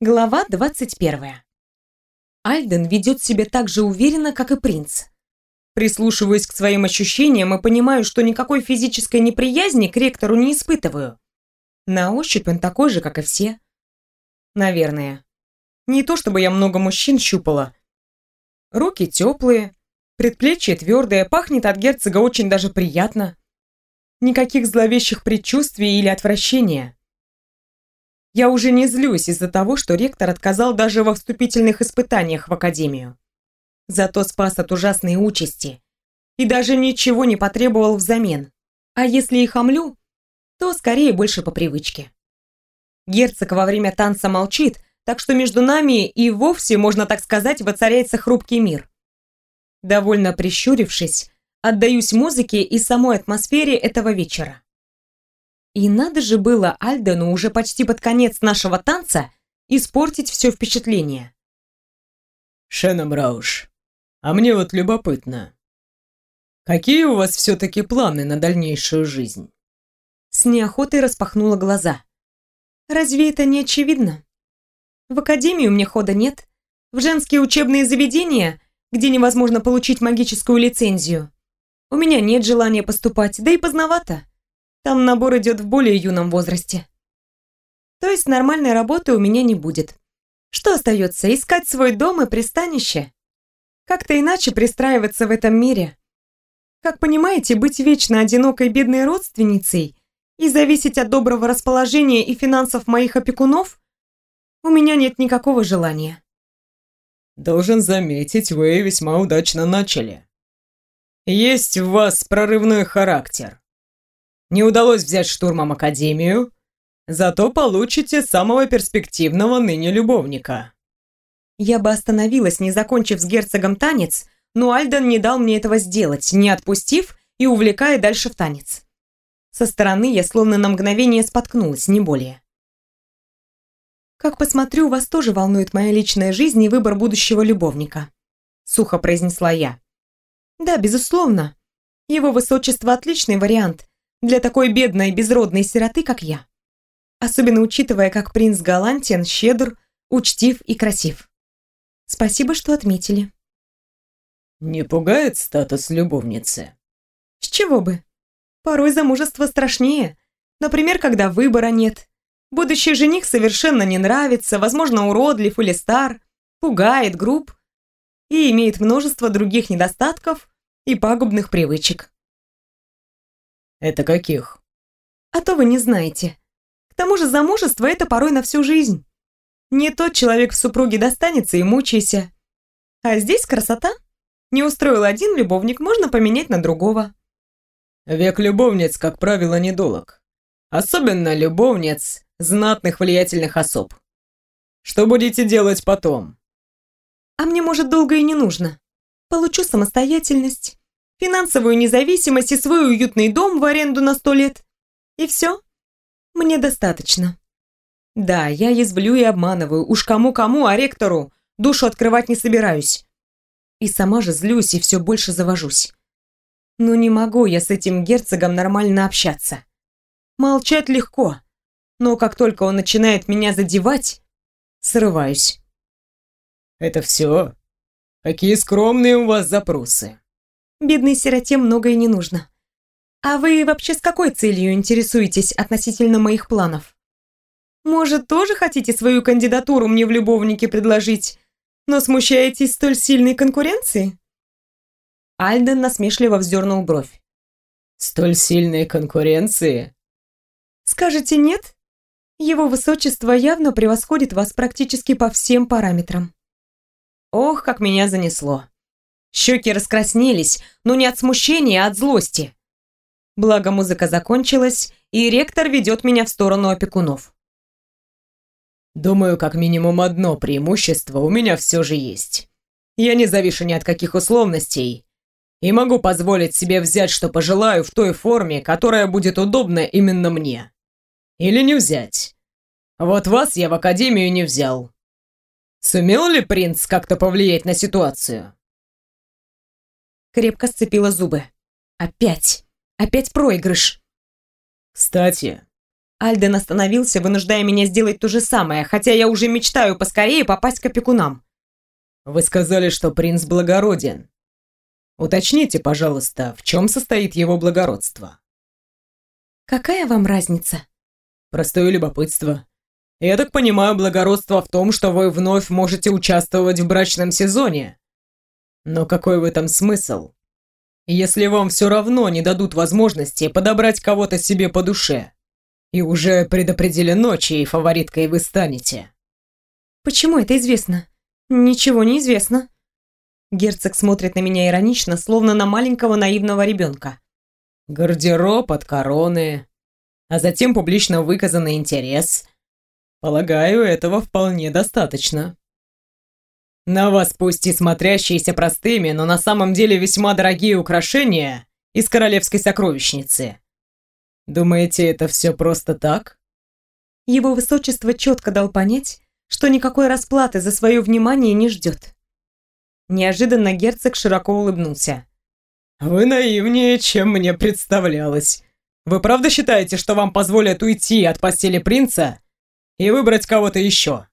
Глава 21. Альден ведет себя так же уверенно, как и принц. Прислушиваюсь к своим ощущениям и понимаю, что никакой физической неприязни к ректору не испытываю. На ощупь он такой же, как и все. Наверное. Не то чтобы я много мужчин щупала. Руки теплые, предплечье твердое, пахнет от герцога очень даже приятно. Никаких зловещих предчувствий или отвращения. Я уже не злюсь из-за того, что ректор отказал даже во вступительных испытаниях в академию. Зато спас от ужасной участи. И даже ничего не потребовал взамен. А если и хамлю, то скорее больше по привычке. Герцог во время танца молчит, так что между нами и вовсе, можно так сказать, воцаряется хрупкий мир. Довольно прищурившись, отдаюсь музыке и самой атмосфере этого вечера. И надо же было Альдену уже почти под конец нашего танца испортить все впечатление. Шеннон Рауш, а мне вот любопытно. Какие у вас все-таки планы на дальнейшую жизнь? С неохотой распахнула глаза. Разве это не очевидно? В академию мне хода нет. В женские учебные заведения, где невозможно получить магическую лицензию, у меня нет желания поступать, да и поздновато. Там набор идет в более юном возрасте. То есть нормальной работы у меня не будет. Что остается? Искать свой дом и пристанище? Как-то иначе пристраиваться в этом мире. Как понимаете, быть вечно одинокой бедной родственницей и зависеть от доброго расположения и финансов моих опекунов у меня нет никакого желания. Должен заметить, вы весьма удачно начали. Есть в вас прорывной характер. Не удалось взять штурмом академию, зато получите самого перспективного ныне любовника. Я бы остановилась, не закончив с герцогом танец, но Альден не дал мне этого сделать, не отпустив и увлекая дальше в танец. Со стороны я словно на мгновение споткнулась, не более. «Как посмотрю, вас тоже волнует моя личная жизнь и выбор будущего любовника», — сухо произнесла я. «Да, безусловно. Его высочество — отличный вариант для такой бедной безродной сироты, как я. Особенно учитывая, как принц галантен, щедр, учтив и красив. Спасибо, что отметили». Не пугает статус любовницы? С чего бы? Порой замужество страшнее. Например, когда выбора нет. Будущий жених совершенно не нравится, возможно, уродлив или стар, пугает, груб и имеет множество других недостатков и пагубных привычек. Это каких? А то вы не знаете. К тому же замужество – это порой на всю жизнь. Не тот человек в супруге достанется и мучайся. А здесь красота. Не устроил один любовник, можно поменять на другого. Век любовниц, как правило, недолог. Особенно любовниц знатных влиятельных особ. Что будете делать потом? А мне, может, долго и не нужно. Получу самостоятельность, финансовую независимость и свой уютный дом в аренду на 100 лет. И все. Мне достаточно. Да, я язвлю и обманываю. Уж кому-кому, а ректору душу открывать не собираюсь. И сама же злюсь и все больше завожусь. Но не могу я с этим герцогом нормально общаться. Молчать легко, но как только он начинает меня задевать, срываюсь. Это все? Какие скромные у вас запросы. Бедной сироте многое не нужно. А вы вообще с какой целью интересуетесь относительно моих планов? Может, тоже хотите свою кандидатуру мне в любовнике предложить, но смущаетесь столь сильной конкуренции? Альден насмешливо вздернул бровь. Столь сильной конкуренции? Скажете нет? Его высочество явно превосходит вас практически по всем параметрам. Ох, как меня занесло. Щеки раскраснелись, но не от смущения, а от злости. Благо музыка закончилась, и ректор ведет меня в сторону опекунов. Думаю, как минимум одно преимущество у меня все же есть. Я не завишу ни от каких условностей и могу позволить себе взять, что пожелаю, в той форме, которая будет удобна именно мне. Или не взять. Вот вас я в академию не взял. Сумел ли принц как-то повлиять на ситуацию? Крепко сцепила зубы. Опять проигрыш. Кстати, Альден остановился, вынуждая меня сделать то же самое, хотя я уже мечтаю поскорее попасть к опекунам. Вы сказали, что принц благороден. Уточните, пожалуйста, в чем состоит его благородство? Какая вам разница? Простое любопытство. Я так понимаю, благородство в том, что вы вновь можете участвовать в брачном сезоне. Но какой в этом смысл? Если вам все равно не дадут возможности подобрать кого-то себе по душе, и уже предопределено, чьей фавориткой вы станете. Почему это известно? Ничего не известно. Герцог смотрит на меня иронично, словно на маленького наивного ребенка. Гардероб от короны, а затем публично выказанный интерес. Полагаю, этого вполне достаточно. На вас пусть и смотрящиеся простыми, но на самом деле весьма дорогие украшения из королевской сокровищницы. Думаете, это все просто так? Его высочество четко дал понять, что никакой расплаты за свое внимание не ждет. Неожиданно герцог широко улыбнулся. Вы наивнее, чем мне представлялось. Вы правда считаете, что вам позволят уйти от постели принца и выбрать кого-то еще?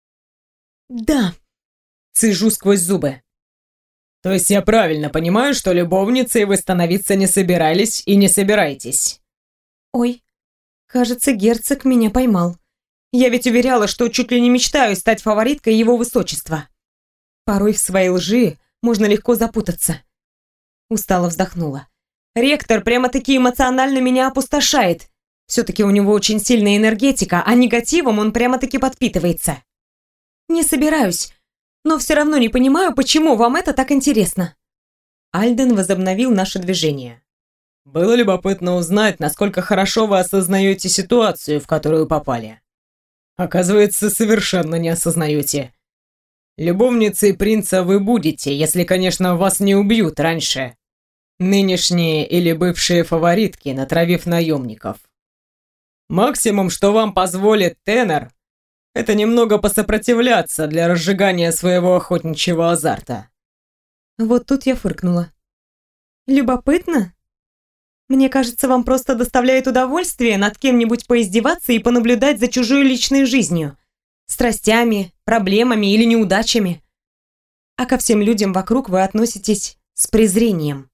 Да. Цежу сквозь зубы. То есть я правильно понимаю, что любовницей вы становиться не собирались и не собираетесь? Ой, кажется, герцог меня поймал. Я ведь уверяла, что чуть ли не мечтаю стать фавориткой его высочества. Порой в своей лжи можно легко запутаться. Устало вздохнула. Ректор прямо-таки эмоционально меня опустошает. Все-таки у него очень сильная энергетика, а негативом он прямо-таки подпитывается. Не собираюсь, но все равно не понимаю, почему вам это так интересно. Альден возобновил наше движение. Было любопытно узнать, насколько хорошо вы осознаете ситуацию, в которую попали. Оказывается, совершенно не осознаете. Любовницей принца вы будете, если, конечно, вас не убьют раньше. Нынешние или бывшие фаворитки, натравив наемников. Максимум, что вам позволит Тенор, это немного посопротивляться для разжигания своего охотничьего азарта. Вот тут я фыркнула. Любопытно? Мне кажется, вам просто доставляет удовольствие над кем-нибудь поиздеваться и понаблюдать за чужой личной жизнью, страстями, проблемами или неудачами. А ко всем людям вокруг вы относитесь с презрением.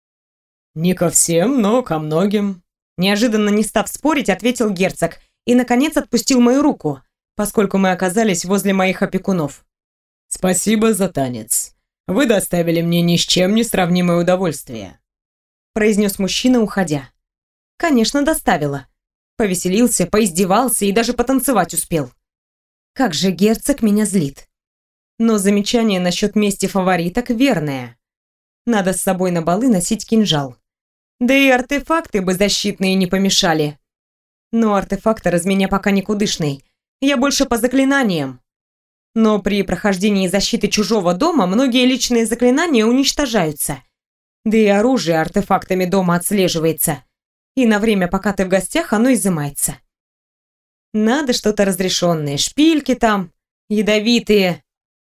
Не ко всем, но ко многим. Неожиданно не став спорить, ответил герцог и, наконец, отпустил мою руку, поскольку мы оказались возле моих опекунов. Спасибо за танец. Вы доставили мне ни с чем не сравнимое удовольствие. Произнес мужчина, уходя. Конечно, доставила. Повеселился, поиздевался и даже потанцевать успел. Как же герцог меня злит. Но замечание насчет мести фавориток верное. Надо с собой на балы носить кинжал. Да и артефакты бы защитные не помешали. Но артефактор из меня пока никудышный. Я больше по заклинаниям. Но при прохождении защиты чужого дома многие личные заклинания уничтожаются. Да и оружие артефактами дома отслеживается. И на время, пока ты в гостях, оно изымается. Надо что-то разрешенное. Шпильки там, ядовитые.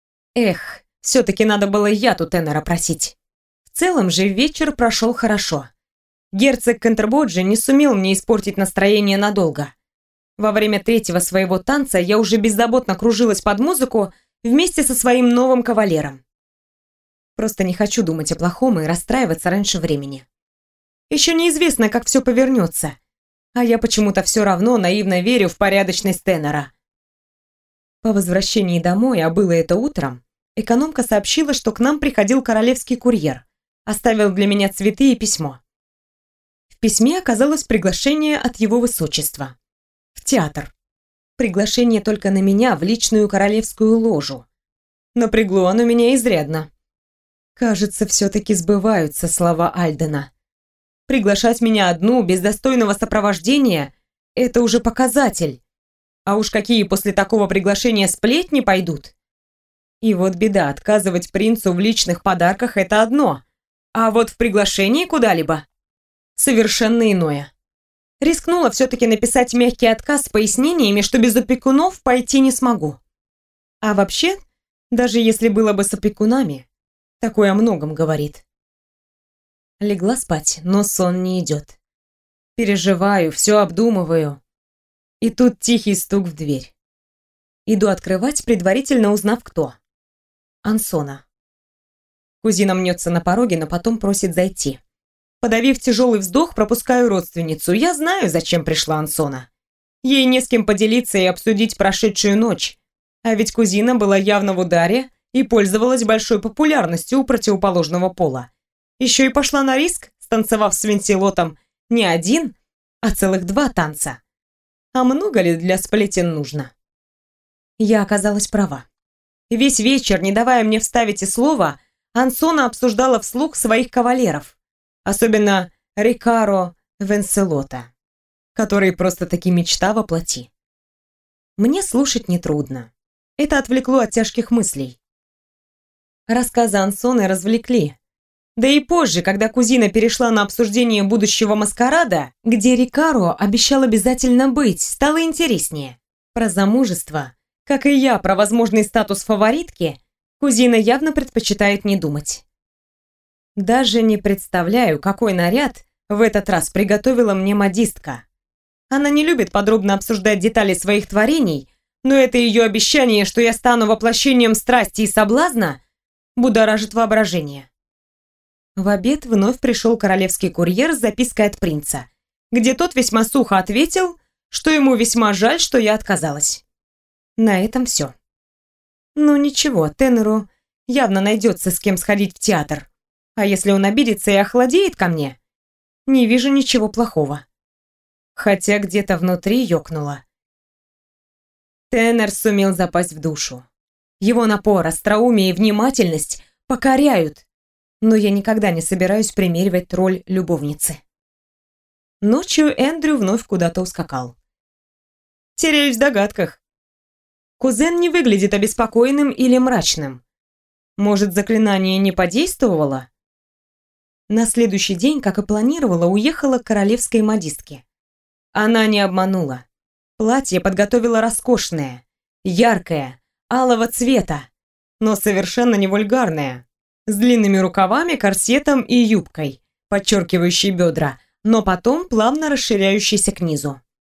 Эх, все-таки надо было яд у Тенора просить. В целом же вечер прошел хорошо. Герцог Кентербоджи не сумел мне испортить настроение надолго. Во время третьего своего танца я уже беззаботно кружилась под музыку вместе со своим новым кавалером. Просто не хочу думать о плохом и расстраиваться раньше времени. Еще неизвестно, как все повернется, а я почему-то все равно наивно верю в порядочность Тенора. По возвращении домой, а было это утром, экономка сообщила, что к нам приходил королевский курьер, оставил для меня цветы и письмо. В письме оказалось приглашение от его высочества. В театр. Приглашение только на меня в личную королевскую ложу. Напрягло оно меня изрядно. Кажется, все-таки сбываются слова Альдена. Приглашать меня одну, без достойного сопровождения, это уже показатель. А уж какие после такого приглашения сплетни пойдут. И вот беда, отказывать принцу в личных подарках – это одно. А вот в приглашении куда-либо – совершенно иное. Рискнула все-таки написать мягкий отказ с пояснениями, что без опекунов пойти не смогу. А вообще, даже если было бы с опекунами, такое о многом говорит. Легла спать, но сон не идет. Переживаю, все обдумываю. И тут тихий стук в дверь. Иду открывать, предварительно узнав, кто. Ансона. Кузина мнется на пороге, но потом просит зайти. Подавив тяжелый вздох, пропускаю родственницу. Я знаю, зачем пришла Ансона. Ей не с кем поделиться и обсудить прошедшую ночь. А ведь кузина была явно в ударе и пользовалась большой популярностью у противоположного пола. Еще и пошла на риск, станцевав с Венселотом не один, а целых 2 танца. А много ли для сплетен нужно? Я оказалась права. Весь вечер, не давая мне вставить и слова, Ансона обсуждала вслух своих кавалеров, особенно Рикаро Венселота, который просто-таки мечта воплоти. Мне слушать нетрудно. Это отвлекло от тяжких мыслей. Рассказы Ансоны развлекли. Да и позже, когда кузина перешла на обсуждение будущего маскарада, где Рикаро обещал обязательно быть, стало интереснее. Про замужество, как и я про возможный статус фаворитки, кузина явно предпочитает не думать. Даже не представляю, какой наряд в этот раз приготовила мне модистка. Она не любит подробно обсуждать детали своих творений, но это ее обещание, что я стану воплощением страсти и соблазна, будоражит воображение. В обед вновь пришел королевский курьер с запиской от принца, где тот весьма сухо ответил, что ему весьма жаль, что я отказалась. На этом все. Ну ничего, тенору явно найдется с кем сходить в театр. А если он обидится и охладеет ко мне, не вижу ничего плохого. Хотя где-то внутри ёкнуло. Тенор сумел запасть в душу. Его напор, остроумие и внимательность покоряют, но я никогда не собираюсь примеривать роль любовницы. Ночью Эндрю вновь куда-то ускакал. Теряюсь в догадках. Кузен не выглядит обеспокоенным или мрачным. Может, заклинание не подействовало? На следующий день, как и планировала, уехала к королевской модистке. Она не обманула. Платье подготовила роскошное, яркое, алого цвета, но совершенно не вульгарное, с длинными рукавами, корсетом и юбкой, подчеркивающей бедра, но потом плавно расширяющейся к низу.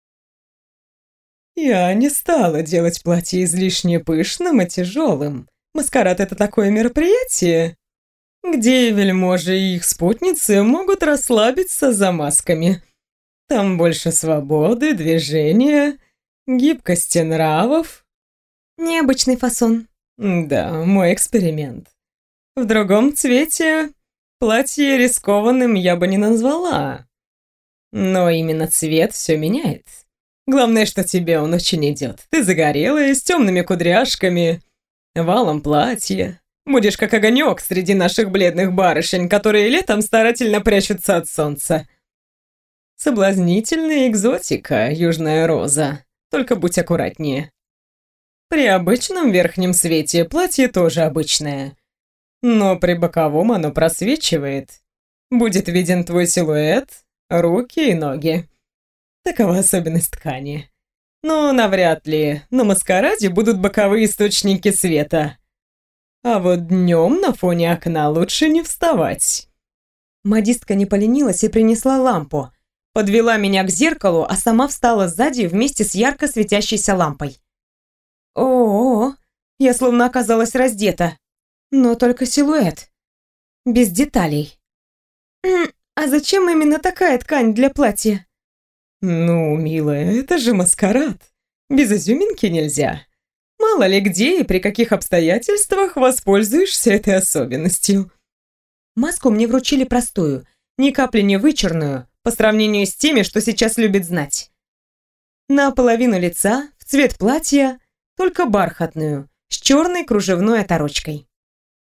Я не стала делать платье излишне пышным и тяжелым. Маскарад — это такое мероприятие, где вельможи и их спутницы могут расслабиться за масками. Там больше свободы, движения, гибкости нравов. Необычный фасон. Да, мой эксперимент. В другом цвете платье рискованным я бы не назвала. Но именно цвет все меняет. Главное, что тебе он очень идет. Ты загорелая, с темными кудряшками, валом платья. Будешь как огонек среди наших бледных барышень, которые летом старательно прячутся от солнца. Соблазнительная экзотика, южная роза. Только будь аккуратнее. При обычном верхнем свете платье тоже обычное. Но при боковом оно просвечивает. Будет виден твой силуэт, руки и ноги. Такова особенность ткани. Но навряд ли на маскараде будут боковые источники света. А вот днем на фоне окна лучше не вставать. Модистка не поленилась и принесла лампу. Подвела меня к зеркалу, а сама встала сзади вместе с ярко светящейся лампой. О, я словно оказалась раздета. Но только силуэт. Без деталей. А зачем именно такая ткань для платья? Ну, милая, это же маскарад. Без изюминки нельзя. Мало ли где и при каких обстоятельствах воспользуешься этой особенностью. Маску мне вручили простую, ни капли не вычурную, по сравнению с теми, что сейчас любят знать. На половину лица, в цвет платья, только бархатную, с черной кружевной оторочкой.